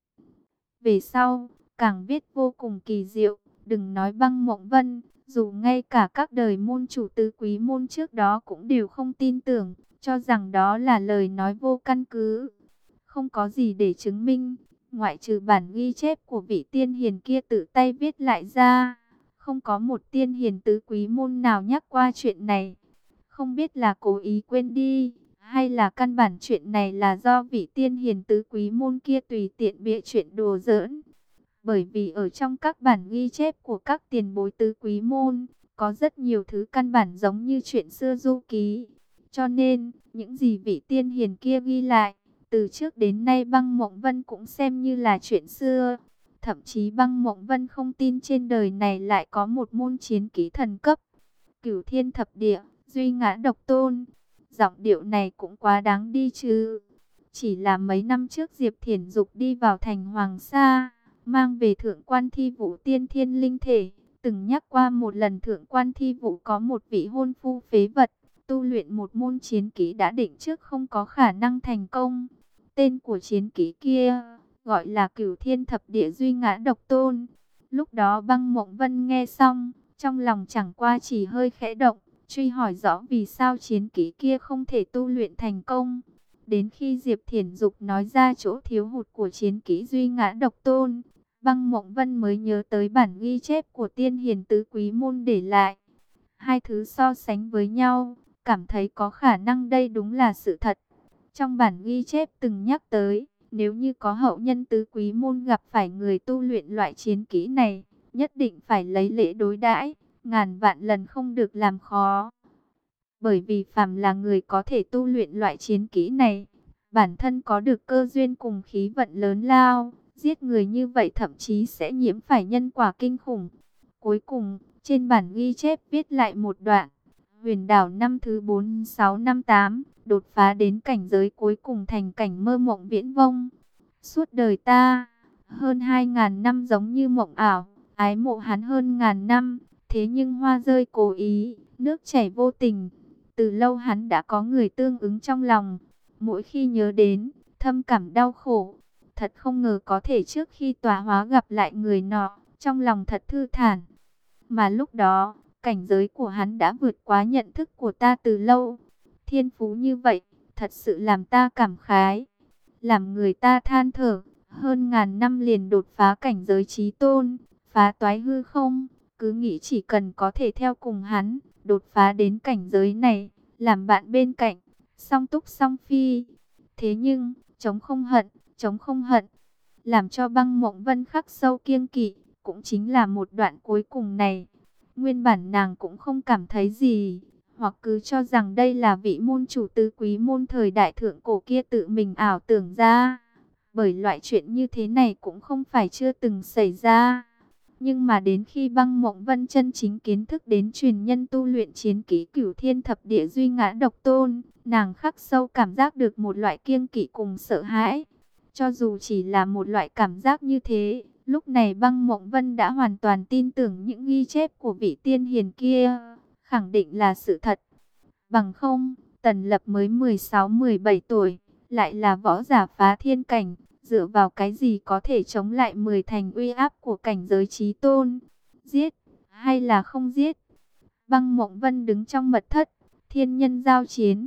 Speaker 1: Về sau, càng viết vô cùng kỳ diệu, đừng nói Băng Mộng Vân, dù ngay cả các đời môn chủ tứ quý môn trước đó cũng đều không tin tưởng, cho rằng đó là lời nói vô căn cứ. Không có gì để chứng minh, ngoại trừ bản ghi chép của vị tiên hiền kia tự tay viết lại ra. Không có một tiên hiền tứ quý môn nào nhắc qua chuyện này. Không biết là cố ý quên đi, hay là căn bản chuyện này là do vị tiên hiền tứ quý môn kia tùy tiện bịa chuyện đùa giỡn. Bởi vì ở trong các bản ghi chép của các tiền bối tứ quý môn, có rất nhiều thứ căn bản giống như chuyện xưa du ký. Cho nên, những gì vị tiên hiền kia ghi lại, từ trước đến nay Băng Mộng Vân cũng xem như là chuyện xưa. Thậm chí Băng Mộng Vân không tin trên đời này lại có một môn chiến kỹ thần cấp. Cửu Thiên Thập Địa, Duy Ngã Độc Tôn. Giọng điệu này cũng quá đáng đi chứ. Chỉ là mấy năm trước Diệp Thiển Dục đi vào thành Hoàng Sa, mang về Thượng Quan Thi Vũ tiên thiên linh thể. Từng nhắc qua một lần Thượng Quan Thi Vũ có một vị hôn phu phế vật, tu luyện một môn chiến kỹ đã định trước không có khả năng thành công. Tên của chiến kỹ kia gọi là Cửu Thiên Thập Địa Duy Ngã Độc Tôn. Lúc đó Băng Mộng Vân nghe xong, trong lòng chẳng qua chỉ hơi khẽ động, truy hỏi rõ vì sao chiến kỹ kia không thể tu luyện thành công. Đến khi Diệp Thiển Dục nói ra chỗ thiếu hụt của chiến kỹ Duy Ngã Độc Tôn, Băng Mộng Vân mới nhớ tới bản ghi chép của tiên hiền tứ quý môn để lại. Hai thứ so sánh với nhau, cảm thấy có khả năng đây đúng là sự thật. Trong bản ghi chép từng nhắc tới, nếu như có hậu nhân tứ quý môn gặp phải người tu luyện loại chiến kỹ này, nhất định phải lấy lễ đối đãi, ngàn vạn lần không được làm khó. Bởi vì phàm là người có thể tu luyện loại chiến kỹ này, bản thân có được cơ duyên cùng khí vận lớn lao, giết người như vậy thậm chí sẽ nhiễm phải nhân quả kinh khủng. Cuối cùng, trên bản ghi chép viết lại một đoạn, huyền đảo năm thứ bốn sáu năm tám, đột phá đến cảnh giới cuối cùng thành cảnh mơ mộng viễn vông. Suốt đời ta, hơn hai ngàn năm giống như mộng ảo, ái mộ hắn hơn ngàn năm, thế nhưng hoa rơi cố ý, nước chảy vô tình. Từ lâu hắn đã có người tương ứng trong lòng, mỗi khi nhớ đến, thâm cảm đau khổ. Thật không ngờ có thể trước khi tọa hóa gặp lại người nọ, trong lòng thật thư thản. Mà lúc đó, cảnh giới của hắn đã vượt quá nhận thức của ta từ lâu. Thiên phú như vậy, thật sự làm ta cảm khái. Làm người ta than thở, hơn ngàn năm liền đột phá cảnh giới chí tôn, phá toái hư không. Cứ nghĩ chỉ cần có thể theo cùng hắn, đột phá đến cảnh giới này, làm bạn bên cạnh, song túc song phi. Thế nhưng, chống không hận, chống không hận, làm cho Băng Mộng Vân khắc sâu kiêng kỵ, cũng chính là một đoạn cuối cùng này. Nguyên bản nàng cũng không cảm thấy gì, hoặc cứ cho rằng đây là vị môn chủ tứ quý môn thời đại thượng cổ kia tự mình ảo tưởng ra. Bởi loại chuyện như thế này cũng không phải chưa từng xảy ra. Nhưng mà đến khi Băng Mộng Vân chân chính kiến thức đến truyền nhân tu luyện chiến kỹ Cửu Thiên Thập Địa Duy Ngã Độc Tôn, nàng khắc sâu cảm giác được một loại kiêng kỵ cùng sợ hãi. Cho dù chỉ là một loại cảm giác như thế, lúc này Băng Mộng Vân đã hoàn toàn tin tưởng những ghi chép của vị tiên hiền kia, khẳng định là sự thật. Bằng không, Tần Lập mới mười sáu mười bảy tuổi, lại là võ giả phá thiên cảnh, dựa vào cái gì có thể chống lại mười thành uy áp của cảnh giới chí tôn? Giết hay là không giết? Băng Mộng Vân đứng trong mật thất, thiên nhân giao chiến.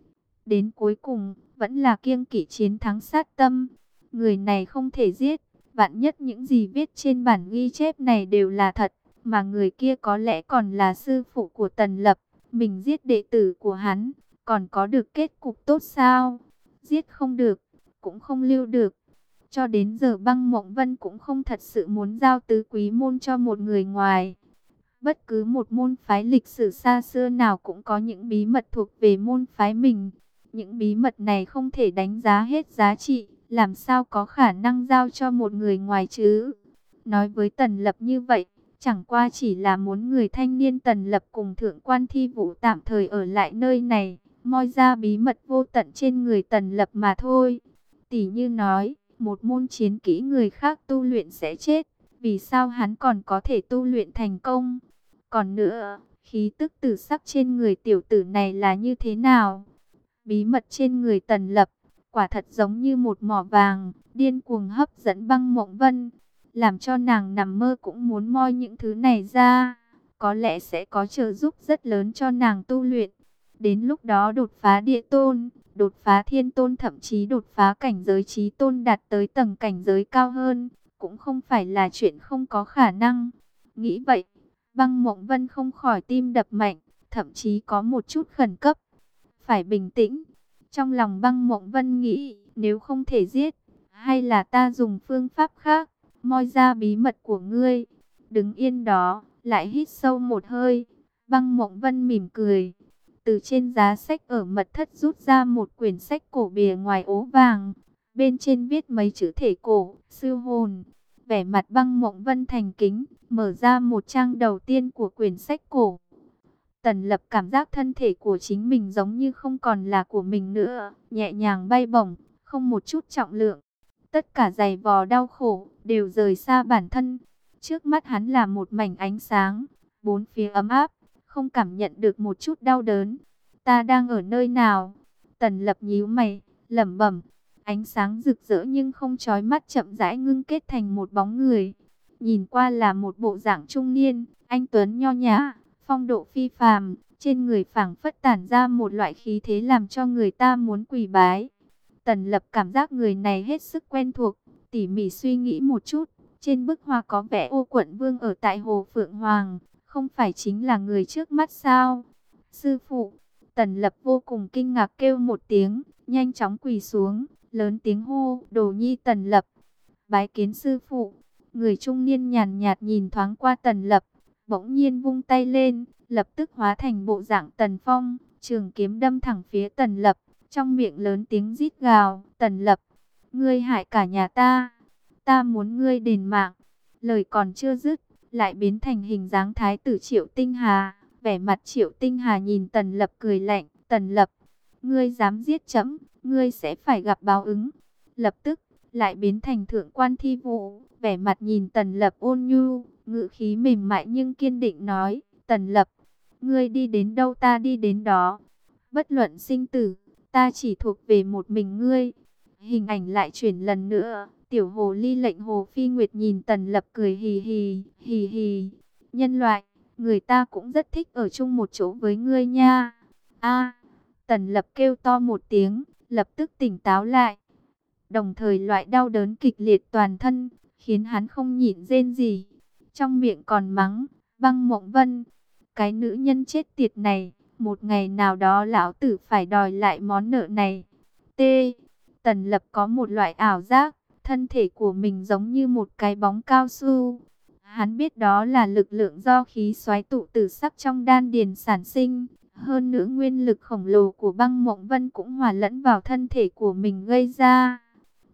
Speaker 1: Đến cuối cùng, vẫn là kiêng kỵ chiến thắng sát tâm. Người này không thể giết, vạn nhất những gì viết trên bản ghi chép này đều là thật, mà người kia có lẽ còn là sư phụ của Tần Lập. Mình giết đệ tử của hắn, còn có được kết cục tốt sao? Giết không được, cũng không lưu được. Cho đến giờ Băng Mộng Vân cũng không thật sự muốn giao tứ quý môn cho một người ngoài. Bất cứ một môn phái lịch sử xa xưa nào cũng có những bí mật thuộc về môn phái mình. Những bí mật này không thể đánh giá hết giá trị, làm sao có khả năng giao cho một người ngoài chứ? Nói với Tần Lập như vậy, chẳng qua chỉ là muốn người thanh niên Tần Lập cùng Thượng quan Thi Vũ tạm thời ở lại nơi này, moi ra bí mật vô tận trên người Tần Lập mà thôi. Tỷ như nói, một môn chiến kỹ người khác tu luyện sẽ chết, vì sao hắn còn có thể tu luyện thành công? Còn nữa, khí tức tử sắc trên người tiểu tử này là như thế nào? Bí mật trên người Tần Lập, quả thật giống như một mỏ vàng, điên cuồng hấp dẫn Băng Mộng Vân, làm cho nàng nằm mơ cũng muốn moi những thứ này ra, có lẽ sẽ có trợ giúp rất lớn cho nàng tu luyện. Đến lúc đó đột phá địa tôn, đột phá thiên tôn, thậm chí đột phá cảnh giới chí tôn, đạt tới tầng cảnh giới cao hơn, cũng không phải là chuyện không có khả năng. Nghĩ vậy, Băng Mộng Vân không khỏi tim đập mạnh, thậm chí có một chút khẩn cấp. Phải bình tĩnh. Trong lòng Băng Mộng Vân nghĩ, nếu không thể giết, hay là ta dùng phương pháp khác, moi ra bí mật của ngươi. Đứng yên đó, lại hít sâu một hơi. Băng Mộng Vân mỉm cười. Từ trên giá sách ở mật thất rút ra một quyển sách cổ bìa ngoài ố vàng. Bên trên viết mấy chữ thể cổ, sư hồn. Vẻ mặt Băng Mộng Vân thành kính, mở ra một trang đầu tiên của quyển sách cổ. Tần Lập cảm giác thân thể của chính mình giống như không còn là của mình nữa, nhẹ nhàng bay bổng, không một chút trọng lượng. Tất cả giày vò đau khổ, đều rời xa bản thân. Trước mắt hắn là một mảnh ánh sáng, bốn phía ấm áp, không cảm nhận được một chút đau đớn. Ta đang ở nơi nào? Tần Lập nhíu mày, lẩm bẩm. Ánh sáng rực rỡ nhưng không chói mắt, chậm rãi ngưng kết thành một bóng người. Nhìn qua là một bộ dạng trung niên, anh tuấn nho nhã, phong độ phi phàm, trên người phảng phất tản ra một loại khí thế làm cho người ta muốn quỳ bái. Tần Lập cảm giác người này hết sức quen thuộc, tỉ mỉ suy nghĩ một chút, trên bức hoa có vẽ Ô Quận Vương ở tại Hồ Phượng Hoàng, không phải chính là người trước mắt sao? Sư phụ! Tần Lập vô cùng kinh ngạc kêu một tiếng, nhanh chóng quỳ xuống, lớn tiếng hô, Đồ nhi Tần Lập. Bái kiến sư phụ. Người trung niên nhàn nhạt nhìn thoáng qua Tần Lập, bỗng nhiên vung tay lên, lập tức hóa thành bộ dạng Tần Phong, trường kiếm đâm thẳng phía Tần Lập, trong miệng lớn tiếng rít gào, Tần Lập, ngươi hại cả nhà ta, ta muốn ngươi đền mạng. Lời còn chưa dứt, lại biến thành hình dáng thái tử Triệu Tinh Hà, vẻ mặt Triệu Tinh Hà nhìn Tần Lập cười lạnh, Tần Lập, ngươi dám giết chấm, ngươi sẽ phải gặp báo ứng. Lập tức, lại biến thành Thượng quan Thi Vũ, vẻ mặt nhìn Tần Lập ôn nhu, ngữ khí mềm mại nhưng kiên định nói, Tần Lập, ngươi đi đến đâu ta đi đến đó. Bất luận sinh tử, ta chỉ thuộc về một mình ngươi. Hình ảnh lại chuyển lần nữa, tiểu hồ ly lệnh Hồ Phi Nguyệt nhìn Tần Lập cười hì hì, hì hì. Nhân loại, người ta cũng rất thích ở chung một chỗ với ngươi nha. A, Tần Lập kêu to một tiếng, lập tức tỉnh táo lại. Đồng thời loại đau đớn kịch liệt toàn thân, khiến hắn không nhịn rên gì. Trong miệng còn mắng, Băng Mộng Vân, cái nữ nhân chết tiệt này, một ngày nào đó lão tử phải đòi lại món nợ này. T. Tần Lập có một loại ảo giác, thân thể của mình giống như một cái bóng cao su. Hắn biết đó là lực lượng do khí xoáy tụ tử sắc trong đan điền sản sinh. Hơn nữa nguyên lực khổng lồ của Băng Mộng Vân cũng hòa lẫn vào thân thể của mình gây ra.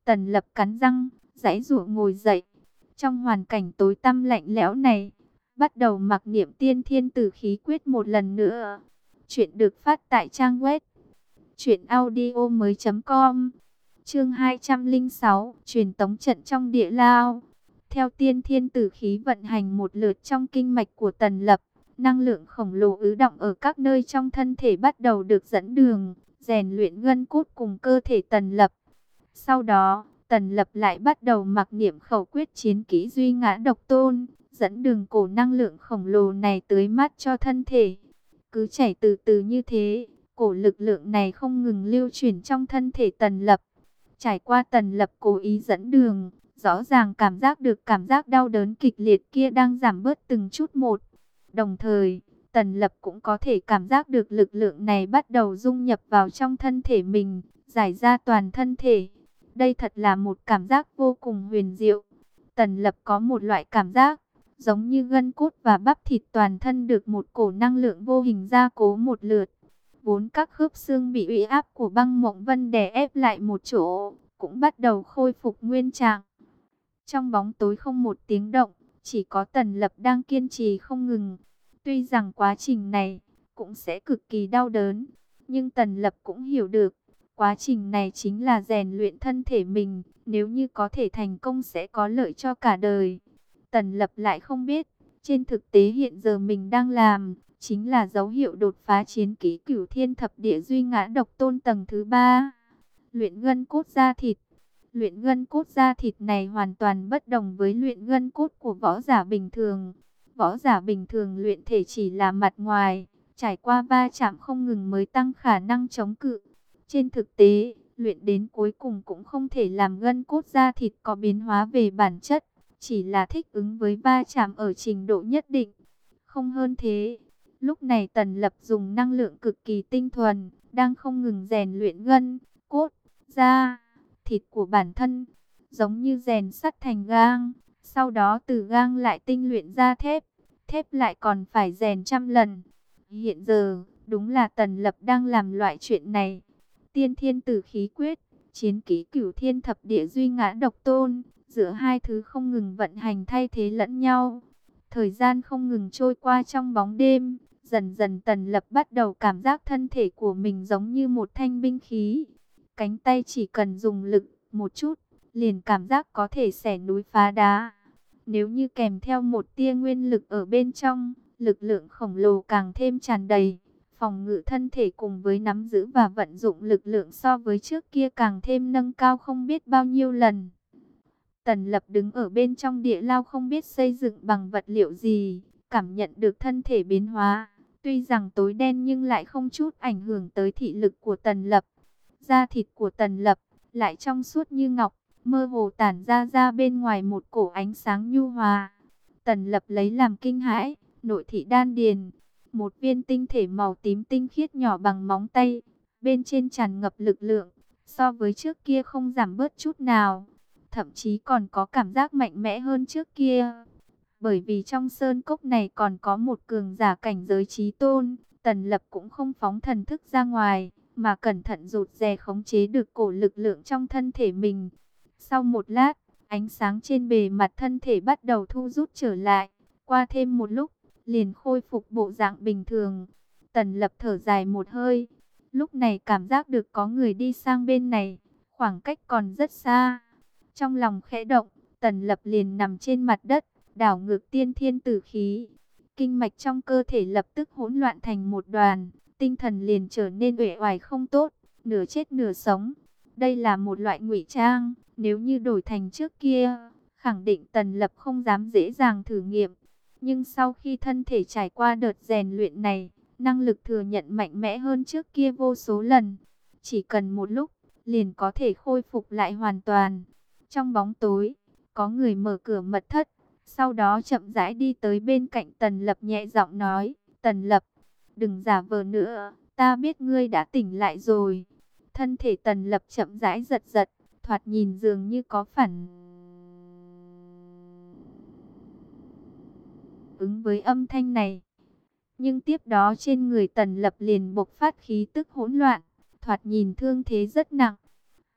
Speaker 1: Tần Lập cắn răng, giãy giụa ngồi dậy. Trong hoàn cảnh tối tăm lạnh lẽo này, bắt đầu mặc niệm tiên thiên tử khí quyết một lần nữa. Chuyện được phát tại trang web truyện audio mới chấm com. Chương hai trăm lẻ sáu, truyền tống trận trong địa lao. Theo tiên thiên tử khí vận hành một lượt trong kinh mạch của Tần Lập, năng lượng khổng lồ ứ đọng ở các nơi trong thân thể bắt đầu được dẫn đường, rèn luyện gân cốt cùng cơ thể Tần Lập. Sau đó, Tần Lập lại bắt đầu mặc niệm khẩu quyết chiến kỹ duy ngã độc tôn, dẫn đường cổ năng lượng khổng lồ này tưới mát cho thân thể. Cứ chảy từ từ như thế, cổ lực lượng này không ngừng lưu chuyển trong thân thể Tần Lập. Trải qua Tần Lập cố ý dẫn đường, rõ ràng cảm giác được cảm giác đau đớn kịch liệt kia đang giảm bớt từng chút một. Đồng thời, Tần Lập cũng có thể cảm giác được lực lượng này bắt đầu dung nhập vào trong thân thể mình, giải ra toàn thân thể. Đây thật là một cảm giác vô cùng huyền diệu. Tần Lập có một loại cảm giác, giống như gân cốt và bắp thịt toàn thân được một cổ năng lượng vô hình gia cố một lượt. Vốn các khớp xương bị uy áp của băng mộng vân đè ép lại một chỗ, cũng bắt đầu khôi phục nguyên trạng. Trong bóng tối không một tiếng động, chỉ có Tần Lập đang kiên trì không ngừng. Tuy rằng quá trình này cũng sẽ cực kỳ đau đớn, nhưng Tần Lập cũng hiểu được, quá trình này chính là rèn luyện thân thể mình, nếu như có thể thành công sẽ có lợi cho cả đời. Tần Lập lại không biết, trên thực tế hiện giờ mình đang làm, chính là dấu hiệu đột phá chiến kỹ Cửu Thiên Thập Địa Duy Ngã Độc Tôn tầng thứ ba. Luyện gân cốt da thịt. Luyện gân cốt da thịt này hoàn toàn bất đồng với luyện gân cốt của võ giả bình thường. Võ giả bình thường luyện thể chỉ là mặt ngoài, trải qua va chạm không ngừng mới tăng khả năng chống cự. Trên thực tế, luyện đến cuối cùng cũng không thể làm gân cốt da thịt có biến hóa về bản chất, chỉ là thích ứng với va chạm ở trình độ nhất định, không hơn thế. Lúc này Tần Lập dùng năng lượng cực kỳ tinh thuần, đang không ngừng rèn luyện gân, cốt, da, thịt của bản thân, giống như rèn sắt thành gang. Sau đó từ gang lại tinh luyện ra thép, thép lại còn phải rèn trăm lần. Hiện giờ, đúng là Tần Lập đang làm loại chuyện này. Tiên thiên tử khí quyết, chiến kỹ Cửu Thiên Thập Địa Duy Ngã Độc Tôn, giữa hai thứ không ngừng vận hành thay thế lẫn nhau. Thời gian không ngừng trôi qua trong bóng đêm, dần dần Tần Lập bắt đầu cảm giác thân thể của mình giống như một thanh binh khí. Cánh tay chỉ cần dùng lực một chút, liền cảm giác có thể xẻ núi phá đá. Nếu như kèm theo một tia nguyên lực ở bên trong, lực lượng khổng lồ càng thêm tràn đầy. Phòng ngự thân thể cùng với nắm giữ và vận dụng lực lượng so với trước kia càng thêm nâng cao không biết bao nhiêu lần. Tần Lập đứng ở bên trong địa lao không biết xây dựng bằng vật liệu gì, cảm nhận được thân thể biến hóa. Tuy rằng tối đen nhưng lại không chút ảnh hưởng tới thị lực của Tần Lập. Da thịt của Tần Lập lại trong suốt như ngọc, mơ hồ tản ra ra bên ngoài một cổ ánh sáng nhu hòa. Tần Lập lấy làm kinh hãi, nội thị đan điền. Một viên tinh thể màu tím tinh khiết nhỏ bằng móng tay, bên trên tràn ngập lực lượng, so với trước kia không giảm bớt chút nào, thậm chí còn có cảm giác mạnh mẽ hơn trước kia. Bởi vì trong sơn cốc này còn có một cường giả cảnh giới chí tôn, Tần Lập cũng không phóng thần thức ra ngoài, mà cẩn thận rụt rè khống chế được cổ lực lượng trong thân thể mình. Sau một lát, ánh sáng trên bề mặt thân thể bắt đầu thu rút trở lại, qua thêm một lúc, liền khôi phục bộ dạng bình thường. Tần Lập thở dài một hơi, lúc này cảm giác được có người đi sang bên này, khoảng cách còn rất xa. Trong lòng khẽ động, Tần Lập liền nằm trên mặt đất, đảo ngược tiên thiên tử khí. Kinh mạch trong cơ thể lập tức hỗn loạn thành một đoàn, tinh thần liền trở nên uể oải không tốt, nửa chết nửa sống. Đây là một loại ngụy trang, nếu như đổi thành trước kia, khẳng định Tần Lập không dám dễ dàng thử nghiệm. Nhưng sau khi thân thể trải qua đợt rèn luyện này, năng lực thừa nhận mạnh mẽ hơn trước kia vô số lần. Chỉ cần một lúc, liền có thể khôi phục lại hoàn toàn. Trong bóng tối, có người mở cửa mật thất, sau đó chậm rãi đi tới bên cạnh Tần Lập nhẹ giọng nói, Tần Lập, đừng giả vờ nữa, ta biết ngươi đã tỉnh lại rồi. Thân thể Tần Lập chậm rãi giật giật, thoạt nhìn dường như có phản ứng với âm thanh này. Nhưng tiếp đó trên người Tần Lập liền bộc phát khí tức hỗn loạn, thoạt nhìn thương thế rất nặng.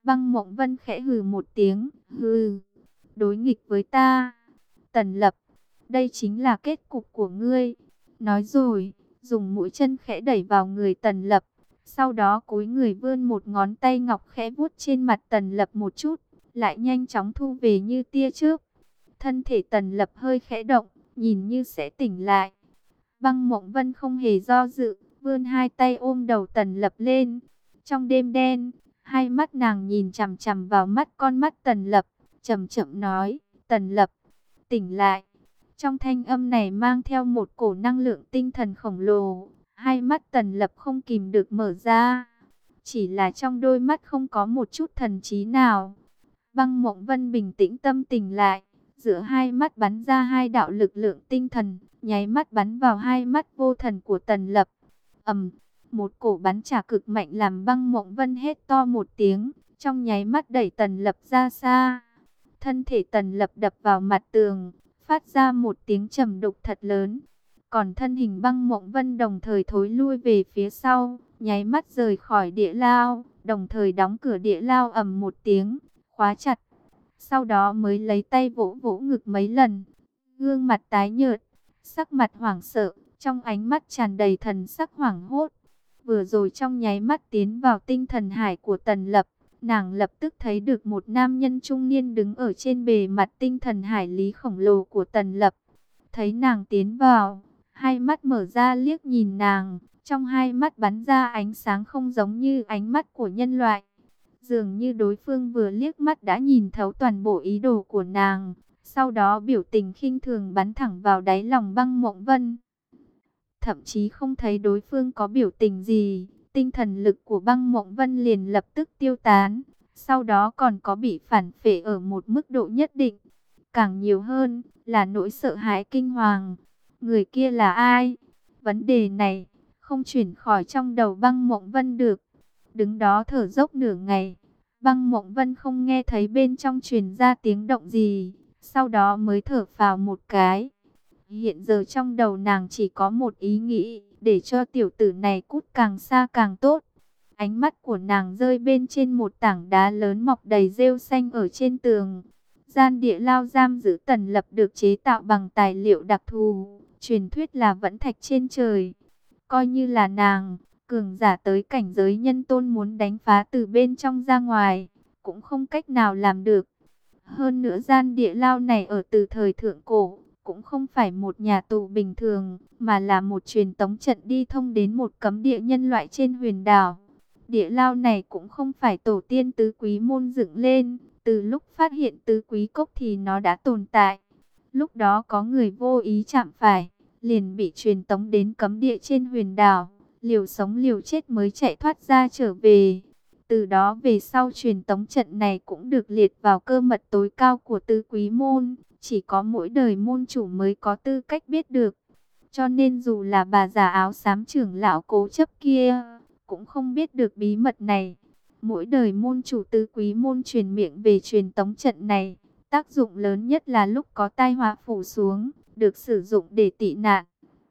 Speaker 1: Băng Mộng Vân khẽ hừ một tiếng, hừ, đối nghịch với ta. Tần Lập, đây chính là kết cục của ngươi. Nói rồi, dùng mũi chân khẽ đẩy vào người Tần Lập. Sau đó cúi người vươn một ngón tay ngọc khẽ vuốt trên mặt Tần Lập một chút, lại nhanh chóng thu về như tia chớp. Thân thể Tần Lập hơi khẽ động, nhìn như sẽ tỉnh lại. Băng Mộng Vân không hề do dự, vươn hai tay ôm đầu Tần Lập lên. Trong đêm đen, hai mắt nàng nhìn chằm chằm vào mắt con mắt Tần Lập, chậm chậm nói, Tần Lập, tỉnh lại. Trong thanh âm này mang theo một cổ năng lượng tinh thần khổng lồ. Hai mắt Tần Lập không kìm được mở ra. Chỉ là trong đôi mắt không có một chút thần trí nào. Băng Mộng Vân bình tĩnh tâm tình lại. Giữa hai mắt bắn ra hai đạo lực lượng tinh thần, nháy mắt bắn vào hai mắt vô thần của Tần Lập. Ầm, một cổ bắn trả cực mạnh làm Băng Mộng Vân hét to một tiếng, trong nháy mắt đẩy Tần Lập ra xa. Thân thể Tần Lập đập vào mặt tường, phát ra một tiếng trầm đục thật lớn. Còn thân hình Băng Mộng Vân đồng thời thối lui về phía sau, nháy mắt rời khỏi địa lao, đồng thời đóng cửa địa lao ầm một tiếng, khóa chặt. Sau đó mới lấy tay vỗ vỗ ngực mấy lần, gương mặt tái nhợt, sắc mặt hoảng sợ, trong ánh mắt tràn đầy thần sắc hoảng hốt. Vừa rồi trong nháy mắt tiến vào tinh thần hải của Tần Lập, nàng lập tức thấy được một nam nhân trung niên đứng ở trên bề mặt tinh thần hải lý khổng lồ của Tần Lập. Thấy nàng tiến vào, hai mắt mở ra liếc nhìn nàng, trong hai mắt bắn ra ánh sáng không giống như ánh mắt của nhân loại. Dường như đối phương vừa liếc mắt đã nhìn thấu toàn bộ ý đồ của nàng, sau đó biểu tình khinh thường bắn thẳng vào đáy lòng Băng Mộng Vân. Thậm chí không thấy đối phương có biểu tình gì, tinh thần lực của Băng Mộng Vân liền lập tức tiêu tán, sau đó còn có bị phản phệ ở một mức độ nhất định. Càng nhiều hơn là nỗi sợ hãi kinh hoàng. Người kia là ai? Vấn đề này không chuyển khỏi trong đầu Băng Mộng Vân được. Đứng đó thở dốc nửa ngày, Băng Mộng Vân không nghe thấy bên trong truyền ra tiếng động gì, sau đó mới thở phào một cái. Hiện giờ trong đầu nàng chỉ có một ý nghĩ, để cho tiểu tử này cút càng xa càng tốt. Ánh mắt của nàng rơi bên trên một tảng đá lớn mọc đầy rêu xanh ở trên tường. Gian địa lao giam giữ Tần Lập được chế tạo bằng tài liệu đặc thù, truyền thuyết là vẫn thạch trên trời. Coi như là nàng, cường giả tới cảnh giới nhân tôn muốn đánh phá từ bên trong ra ngoài, cũng không cách nào làm được. Hơn nữa gian địa lao này ở từ thời thượng cổ, cũng không phải một nhà tù bình thường, mà là một truyền tống trận đi thông đến một cấm địa nhân loại trên huyền đảo. Địa lao này cũng không phải tổ tiên tứ quý môn dựng lên, từ lúc phát hiện tứ quý cốc thì nó đã tồn tại. Lúc đó có người vô ý chạm phải, liền bị truyền tống đến cấm địa trên huyền đảo, liều sống liều chết mới chạy thoát ra trở về. Từ đó về sau truyền tống trận này cũng được liệt vào cơ mật tối cao của tứ quý môn, chỉ có mỗi đời môn chủ mới có tư cách biết được. Cho nên dù là bà già áo xám trưởng lão cố chấp kia, cũng không biết được bí mật này. Mỗi đời môn chủ tứ quý môn truyền miệng về truyền tống trận này, tác dụng lớn nhất là lúc có tai họa phủ xuống, được sử dụng để tị nạn.